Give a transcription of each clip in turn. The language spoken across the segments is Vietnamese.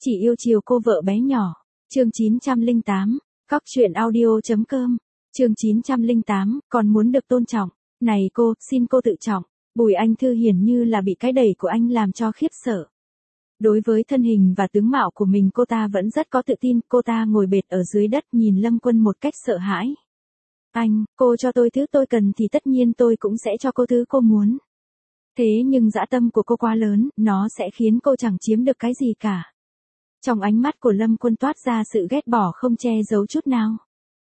Chỉ yêu chiều cô vợ bé nhỏ. Chương 908. Cóc truyện audio.com. Chương 908, còn muốn được tôn trọng. Này cô, xin cô tự trọng. Bùi Anh Thư hiển như là bị cái đẩy của anh làm cho khiếp sợ. Đối với thân hình và tướng mạo của mình cô ta vẫn rất có tự tin, cô ta ngồi bệt ở dưới đất nhìn Lâm Quân một cách sợ hãi. Anh, cô cho tôi thứ tôi cần thì tất nhiên tôi cũng sẽ cho cô thứ cô muốn. Thế nhưng dã tâm của cô quá lớn, nó sẽ khiến cô chẳng chiếm được cái gì cả. Trong ánh mắt của Lâm Quân toát ra sự ghét bỏ không che giấu chút nào.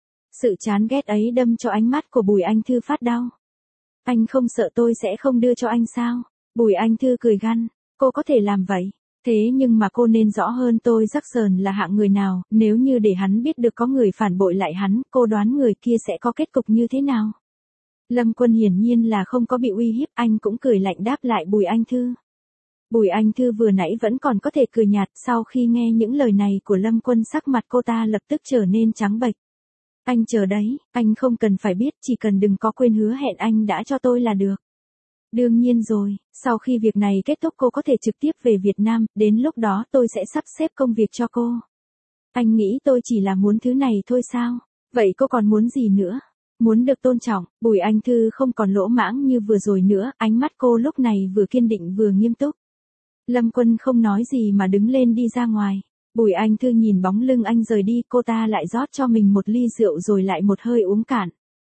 Sự chán ghét ấy đâm cho ánh mắt của Bùi Anh Thư phát đau. Anh không sợ tôi sẽ không đưa cho anh sao? Bùi Anh Thư cười gằn, cô có thể làm vậy. Thế nhưng mà cô nên rõ hơn tôi Jackson là hạng người nào, nếu như để hắn biết được có người phản bội lại hắn, cô đoán người kia sẽ có kết cục như thế nào? Lâm Quân hiển nhiên là không có bị uy hiếp, anh cũng cười lạnh đáp lại Bùi Anh Thư. Bùi Anh Thư vừa nãy vẫn còn có thể cười nhạt, sau khi nghe những lời này của Lâm Quân sắc mặt cô ta lập tức trở nên trắng bệch. Anh chờ đấy, anh không cần phải biết, chỉ cần đừng có quên hứa hẹn anh đã cho tôi là được. Đương nhiên rồi, sau khi việc này kết thúc cô có thể trực tiếp về Việt Nam, đến lúc đó tôi sẽ sắp xếp công việc cho cô. Anh nghĩ tôi chỉ là muốn thứ này thôi sao? Vậy cô còn muốn gì nữa? Muốn được tôn trọng, Bùi Anh Thư không còn lỗ mãng như vừa rồi nữa, ánh mắt cô lúc này vừa kiên định vừa nghiêm túc. Lâm Quân không nói gì mà đứng lên đi ra ngoài. Bùi Anh Thư nhìn bóng lưng anh rời đi, cô ta lại rót cho mình một ly rượu rồi lại một hơi uống cạn.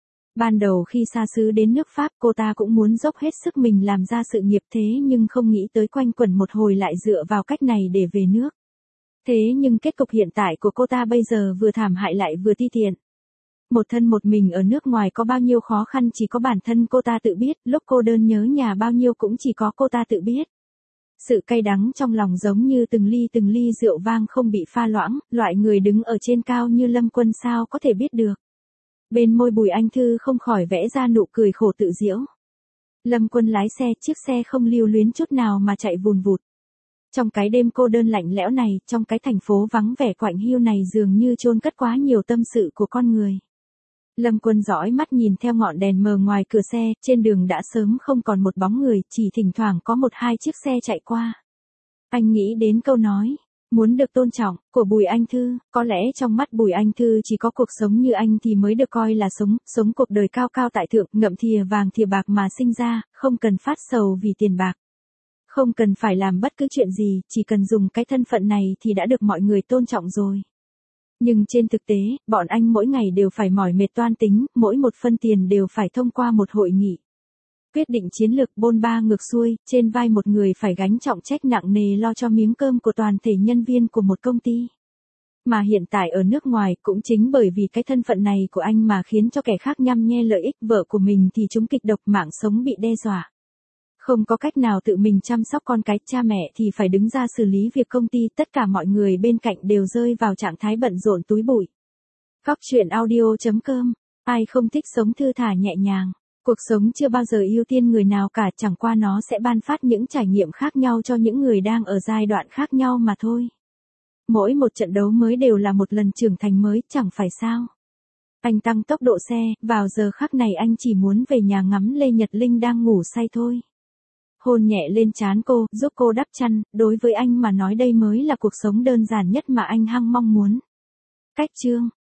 Ban đầu khi xa xứ đến nước Pháp cô ta cũng muốn dốc hết sức mình làm ra sự nghiệp thế nhưng không nghĩ tới quanh quẩn một hồi lại dựa vào cách này để về nước. Thế nhưng kết cục hiện tại của cô ta bây giờ vừa thảm hại lại vừa ti tiện. Một thân một mình ở nước ngoài có bao nhiêu khó khăn chỉ có bản thân cô ta tự biết, lúc cô đơn nhớ nhà bao nhiêu cũng chỉ có cô ta tự biết. Sự cay đắng trong lòng giống như từng ly rượu vang không bị pha loãng, loại người đứng ở trên cao như Lâm Quân sao có thể biết được. Bên môi Bùi Anh Thư không khỏi vẽ ra nụ cười khổ tự giễu. Lâm Quân lái xe, chiếc xe không lưu luyến chút nào mà chạy vùn vụt. Trong cái đêm cô đơn lạnh lẽo này, trong cái thành phố vắng vẻ quạnh hiu này dường như chôn cất quá nhiều tâm sự của con người. Lâm Quân dõi mắt nhìn theo ngọn đèn mờ ngoài cửa xe, trên đường đã sớm không còn một bóng người, chỉ thỉnh thoảng có một hai chiếc xe chạy qua. Anh nghĩ đến câu nói, muốn được tôn trọng, của Bùi Anh Thư, có lẽ trong mắt Bùi Anh Thư chỉ có cuộc sống như anh thì mới được coi là sống cuộc đời cao cao tại thượng, ngậm thìa vàng thìa bạc mà sinh ra, không cần phát sầu vì tiền bạc. Không cần phải làm bất cứ chuyện gì, chỉ cần dùng cái thân phận này thì đã được mọi người tôn trọng rồi. Nhưng trên thực tế, bọn anh mỗi ngày đều phải mỏi mệt toan tính, mỗi một phân tiền đều phải thông qua một hội nghị. Quyết định chiến lược bôn ba ngược xuôi, trên vai một người phải gánh trọng trách nặng nề lo cho miếng cơm của toàn thể nhân viên của một công ty. Mà hiện tại ở nước ngoài cũng chính bởi vì cái thân phận này của anh mà khiến cho kẻ khác nhăm nhe lợi ích vợ của mình thì chúng kịch độc mạng sống bị đe dọa. Không có cách nào tự mình chăm sóc con cái, cha mẹ thì phải đứng ra xử lý việc công ty, tất cả mọi người bên cạnh đều rơi vào trạng thái bận rộn túi bụi. Cóc truyện audio.com, ai không thích sống thư thả nhẹ nhàng. Cuộc sống chưa bao giờ ưu tiên người nào cả, chẳng qua nó sẽ ban phát những trải nghiệm khác nhau cho những người đang ở giai đoạn khác nhau mà thôi. Mỗi một trận đấu mới đều là một lần trưởng thành mới, chẳng phải sao? Anh tăng tốc độ xe, vào giờ khắc này anh chỉ muốn về nhà ngắm Lê Nhật Linh đang ngủ say thôi. Hôn nhẹ lên trán cô, giúp cô đắp chăn, đối với anh mà nói đây mới là cuộc sống đơn giản nhất mà anh hăng mong muốn. Cách chương